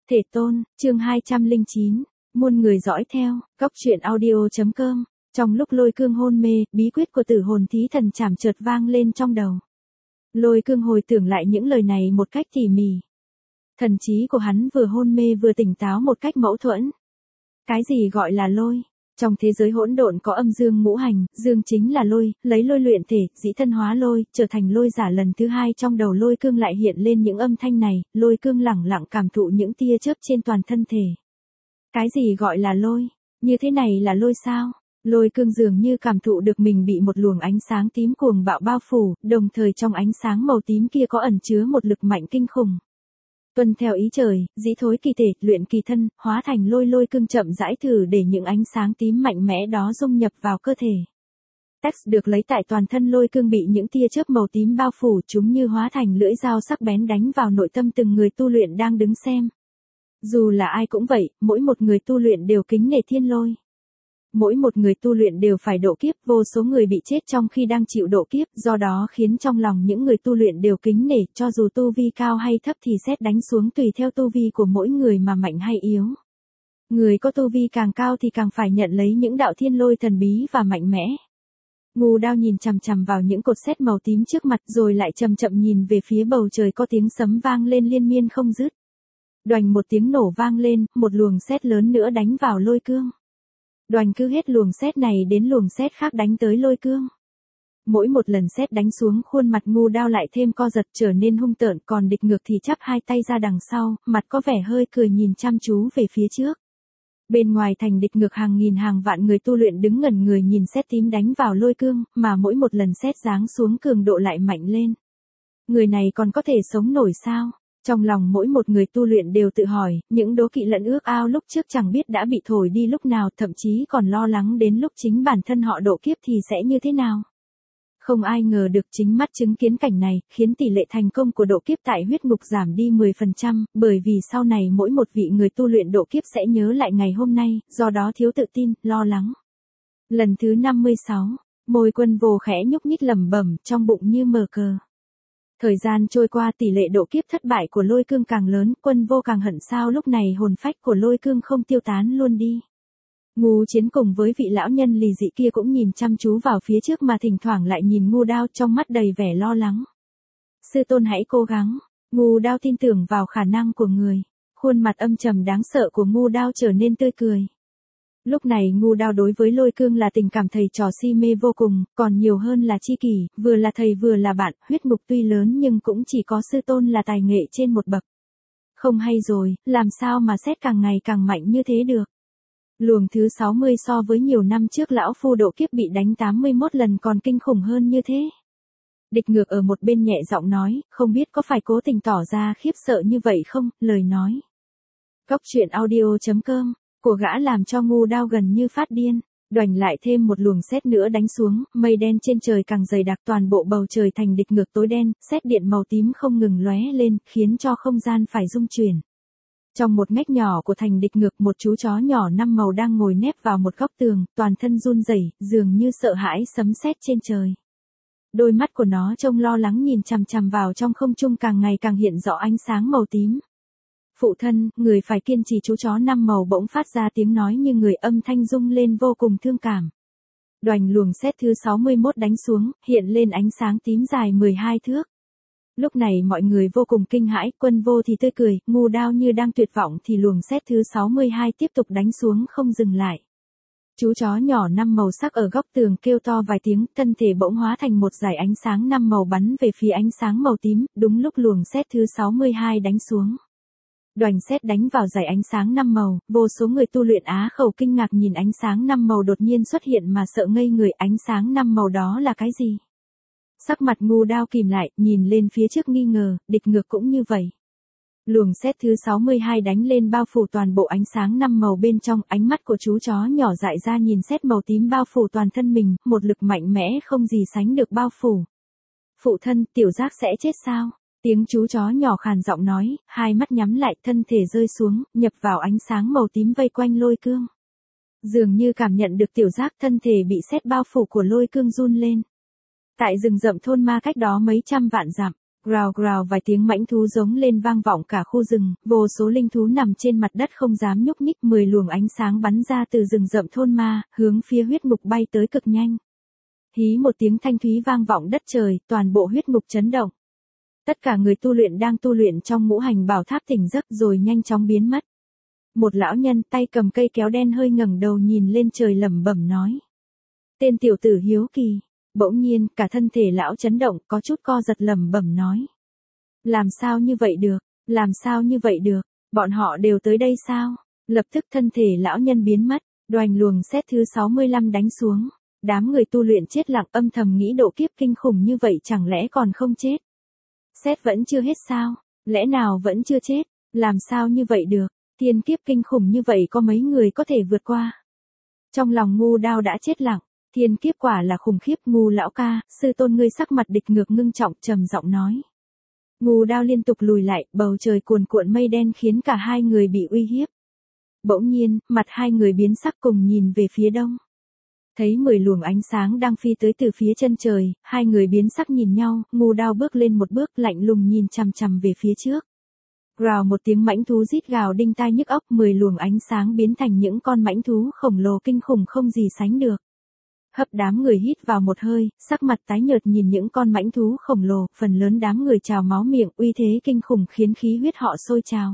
Thể tôn, chương 209, muôn người dõi theo, góc truyện audio.com. Trong lúc Lôi Cương hôn mê, bí quyết của Tử Hồn Thí Thần Trảm chợt vang lên trong đầu. Lôi Cương hồi tưởng lại những lời này một cách tỉ mỉ. Thần trí của hắn vừa hôn mê vừa tỉnh táo một cách mâu thuẫn. Cái gì gọi là lôi? Trong thế giới hỗn độn có âm dương ngũ hành, dương chính là lôi, lấy lôi luyện thể, dĩ thân hóa lôi, trở thành lôi giả. Lần thứ hai trong đầu Lôi Cương lại hiện lên những âm thanh này, Lôi Cương lẳng lặng cảm thụ những tia chớp trên toàn thân thể. Cái gì gọi là lôi? Như thế này là lôi sao? Lôi Cương dường như cảm thụ được mình bị một luồng ánh sáng tím cuồng bạo bao phủ, đồng thời trong ánh sáng màu tím kia có ẩn chứa một lực mạnh kinh khủng. Tuân theo ý trời, dĩ thối kỳ thể, luyện kỳ thân, hóa thành lôi. Lôi Cương chậm rãi thử để những ánh sáng tím mạnh mẽ đó dung nhập vào cơ thể. Text được lấy tại toàn thân Lôi Cương bị những tia chớp màu tím bao phủ, chúng như hóa thành lưỡi dao sắc bén đánh vào nội tâm từng người tu luyện đang đứng xem. Dù là ai cũng vậy, mỗi một người tu luyện đều kính nể thiên lôi. Mỗi một người tu luyện đều phải độ kiếp, vô số người bị chết trong khi đang chịu độ kiếp, do đó khiến trong lòng những người tu luyện đều kính nể, cho dù tu vi cao hay thấp thì sét đánh xuống tùy theo tu vi của mỗi người mà mạnh hay yếu. Người có tu vi càng cao thì càng phải nhận lấy những đạo thiên lôi thần bí và mạnh mẽ. Ngưu Đao nhìn chằm chằm vào những cột sét màu tím trước mặt rồi lại chậm chậm nhìn về phía bầu trời, có tiếng sấm vang lên liên miên không dứt. Đoành một tiếng nổ vang lên, một luồng sét lớn nữa đánh vào Lôi Cương. Đoành cứ hết luồng sét này đến luồng sét khác đánh tới Lôi Cương. Mỗi một lần sét đánh xuống, khuôn mặt Ngưu Đao lại thêm co giật trở nên hung tợn, còn Địch Ngược thì chắp hai tay ra đằng sau, mặt có vẻ hơi cười nhìn chăm chú về phía trước. Bên ngoài thành Địch Ngược hàng nghìn hàng vạn người tu luyện đứng ngẩn người nhìn sét tím đánh vào Lôi Cương, mà mỗi một lần sét giáng xuống cường độ lại mạnh lên. Người này còn có thể sống nổi sao? Trong lòng mỗi một người tu luyện đều tự hỏi, những đố kỵ lẫn ước ao lúc trước chẳng biết đã bị thổi đi lúc nào, thậm chí còn lo lắng đến lúc chính bản thân họ độ kiếp thì sẽ như thế nào. Không ai ngờ được chính mắt chứng kiến cảnh này, khiến tỷ lệ thành công của độ kiếp tại huyết ngục giảm đi 10%, bởi vì sau này mỗi một vị người tu luyện độ kiếp sẽ nhớ lại ngày hôm nay, do đó thiếu tự tin, lo lắng. Lần thứ 56, môi Quân Vô khẽ nhúc nhích lẩm bẩm, trong bụng như mờ cờ. Thời gian trôi qua, tỷ lệ độ kiếp thất bại của Lôi Cương càng lớn, Quân Vô càng hận sao lúc này hồn phách của Lôi Cương không tiêu tán luôn đi. Ngưu Chiến cùng với vị lão nhân lì dị kia cũng nhìn chăm chú vào phía trước mà thỉnh thoảng lại nhìn Ngưu Đao trong mắt đầy vẻ lo lắng. Sư tôn hãy cố gắng. Ngưu Đao tin tưởng vào khả năng của người. Khuôn mặt âm trầm đáng sợ của Ngưu Đao trở nên tươi cười. Lúc này Ngưu Đao đối với Lôi Cương là tình cảm thầy trò si mê vô cùng, còn nhiều hơn là tri kỷ, vừa là thầy vừa là bạn. Huyết ngục tuy lớn nhưng cũng chỉ có sư tôn là tài nghệ trên một bậc. Không hay rồi, làm sao mà sét càng ngày càng mạnh như thế được. Luồng thứ 60 so với nhiều năm trước lão phu độ kiếp bị đánh 81 lần còn kinh khủng hơn như thế. Địch Ngược ở một bên nhẹ giọng nói, không biết có phải cố tình tỏ ra khiếp sợ như vậy không, lời nói. Góc truyện audio.com, của gã làm cho Ngưu Đao gần như phát điên. Đoành lại thêm một luồng sét nữa đánh xuống, mây đen trên trời càng dày đặc, toàn bộ bầu trời thành Địch Ngược tối đen, sét điện màu tím không ngừng lóe lên, khiến cho không gian phải rung chuyển. Trong một ngách nhỏ của thành Địch Ngược, một chú chó nhỏ 5 màu đang ngồi nép vào một góc tường, toàn thân run rẩy, dường như sợ hãi sấm sét trên trời. Đôi mắt của nó trông lo lắng nhìn chằm chằm vào trong không trung, càng ngày càng hiện rõ ánh sáng màu tím. Phụ thân, người phải kiên trì. Chú chó 5 màu bỗng phát ra tiếng nói như người, âm thanh rung lên vô cùng thương cảm. Đoành luồng sét thứ 61 đánh xuống, hiện lên ánh sáng tím dài 12 thước. Lúc này mọi người vô cùng kinh hãi, Quân Vô thì tươi cười, Ngưu Đao như đang tuyệt vọng thì luồng sét thứ 62 tiếp tục đánh xuống không dừng lại. Chú chó nhỏ 5 màu sắc ở góc tường kêu to vài tiếng, thân thể bỗng hóa thành một dải ánh sáng 5 màu bắn về phía ánh sáng màu tím, đúng lúc luồng sét thứ 62 đánh xuống. Đoành sét đánh vào dải ánh sáng 5 màu, vô số người tu luyện á khẩu kinh ngạc nhìn ánh sáng 5 màu đột nhiên xuất hiện mà sợ ngây người. Ánh sáng 5 màu đó là cái gì? Sắc mặt Ngưu Đao kìm lại, nhìn lên phía trước nghi ngờ, Địch Ngược cũng như vậy. Luồng sét thứ 62 đánh lên bao phủ toàn bộ ánh sáng 5 màu bên trong, ánh mắt của chú chó nhỏ dại ra nhìn sét màu tím bao phủ toàn thân mình, một lực mạnh mẽ không gì sánh được bao phủ. Phụ thân, tiểu giác sẽ chết sao? Tiếng chú chó nhỏ khàn giọng nói, hai mắt nhắm lại, thân thể rơi xuống, nhập vào ánh sáng màu tím vây quanh Lôi Cương. Dường như cảm nhận được tiểu giác, thân thể bị sét bao phủ của Lôi Cương run lên. Tại rừng rậm thôn ma cách đó mấy trăm vạn dặm, Gào gào vài tiếng mãnh thú giống lên vang vọng cả khu rừng, vô số linh thú nằm trên mặt đất không dám nhúc nhích, 10 luồng ánh sáng bắn ra từ rừng rậm thôn ma, hướng phía huyết ngục bay tới cực nhanh. Hí một tiếng thanh thúy vang vọng đất trời, toàn bộ huyết ngục chấn động. Tất cả người tu luyện đang tu luyện trong ngũ hành bảo tháp tỉnh giấc rồi nhanh chóng biến mất. Một lão nhân tay cầm cây kéo đen hơi ngẩng đầu nhìn lên trời lẩm bẩm nói. Tên tiểu tử hiếu kỳ. Bỗng nhiên, cả thân thể lão chấn động, có chút co giật lẩm bẩm nói. Làm sao như vậy được, làm sao như vậy được, bọn họ đều tới đây sao? Lập tức thân thể lão nhân biến mất, đoành luồng sét thứ 65 đánh xuống. Đám người tu luyện chết lặng âm thầm nghĩ độ kiếp kinh khủng như vậy chẳng lẽ còn không chết? Sét vẫn chưa hết sao? Lẽ nào vẫn chưa chết? Làm sao như vậy được? Thiên kiếp kinh khủng như vậy có mấy người có thể vượt qua? Trong lòng Ngu Đao đã chết lặng. Thiên kiếp quả là khủng khiếp. Ngu lão ca, sư tôn ngươi sắc mặt địch ngược ngưng trọng trầm giọng nói. Ngu Đao liên tục lùi lại, bầu trời cuồn cuộn mây đen khiến cả hai người bị uy hiếp. Bỗng nhiên, mặt hai người biến sắc cùng nhìn về phía đông. Thấy 10 luồng ánh sáng đang phi tới từ phía chân trời, hai người biến sắc nhìn nhau, Ngu Đao bước lên một bước lạnh lùng nhìn chằm chằm về phía trước. Rào một tiếng mãnh thú rít gào đinh tai nhức óc, 10 luồng ánh sáng biến thành những con mãnh thú khổng lồ kinh khủng không gì sánh được. Hấp đám người hít vào một hơi, sắc mặt tái nhợt nhìn những con mãnh thú khổng lồ, phần lớn đám người trào máu miệng, uy thế kinh khủng khiến khí huyết họ sôi trào.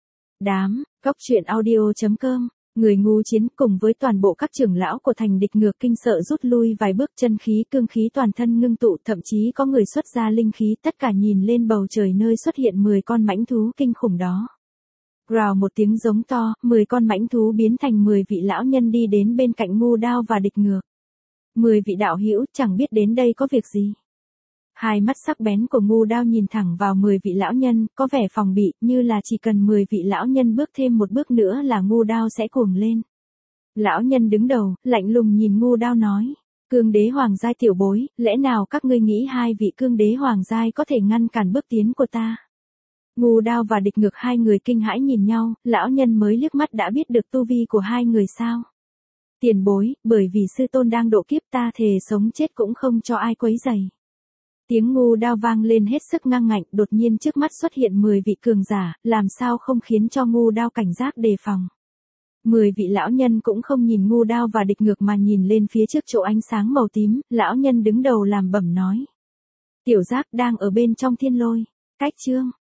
Cóc truyện audio.com, người ngu chiến cùng với toàn bộ các trưởng lão của thành địch ngược kinh sợ rút lui vài bước, chân khí cương khí toàn thân ngưng tụ, thậm chí có người xuất ra linh khí, tất cả nhìn lên bầu trời nơi xuất hiện 10 con mãnh thú kinh khủng đó. Rào một tiếng giống to, 10 con mãnh thú biến thành 10 vị lão nhân đi đến bên cạnh Ngu Đao và địch ngược. 10 vị đạo hữu chẳng biết đến đây có việc gì. Hai mắt sắc bén của Ngu Đao nhìn thẳng vào 10 vị lão nhân, có vẻ phòng bị, như là chỉ cần 10 vị lão nhân bước thêm một bước nữa là Ngu Đao sẽ cuồng lên. Lão nhân đứng đầu, lạnh lùng nhìn Ngu Đao nói. Cương đế hoàng giai tiểu bối, lẽ nào các ngươi nghĩ hai vị cương đế hoàng giai có thể ngăn cản bước tiến của ta? Ngu Đao và địch ngược hai người kinh hãi nhìn nhau, lão nhân mới liếc mắt đã biết được tu vi của hai người sao. Tiền bối, bởi vì sư tôn đang độ kiếp ta thề sống chết cũng không cho ai quấy rầy. Tiếng Ngu Đao vang lên hết sức ngang ngạnh, đột nhiên trước mắt xuất hiện 10 vị cường giả, làm sao không khiến cho Ngu Đao cảnh giác đề phòng. 10 vị lão nhân cũng không nhìn Ngu Đao và địch ngược mà nhìn lên phía trước chỗ ánh sáng màu tím, lão nhân đứng đầu làm bẩm nói. Tiểu Giác đang ở bên trong thiên lôi. Cách chương.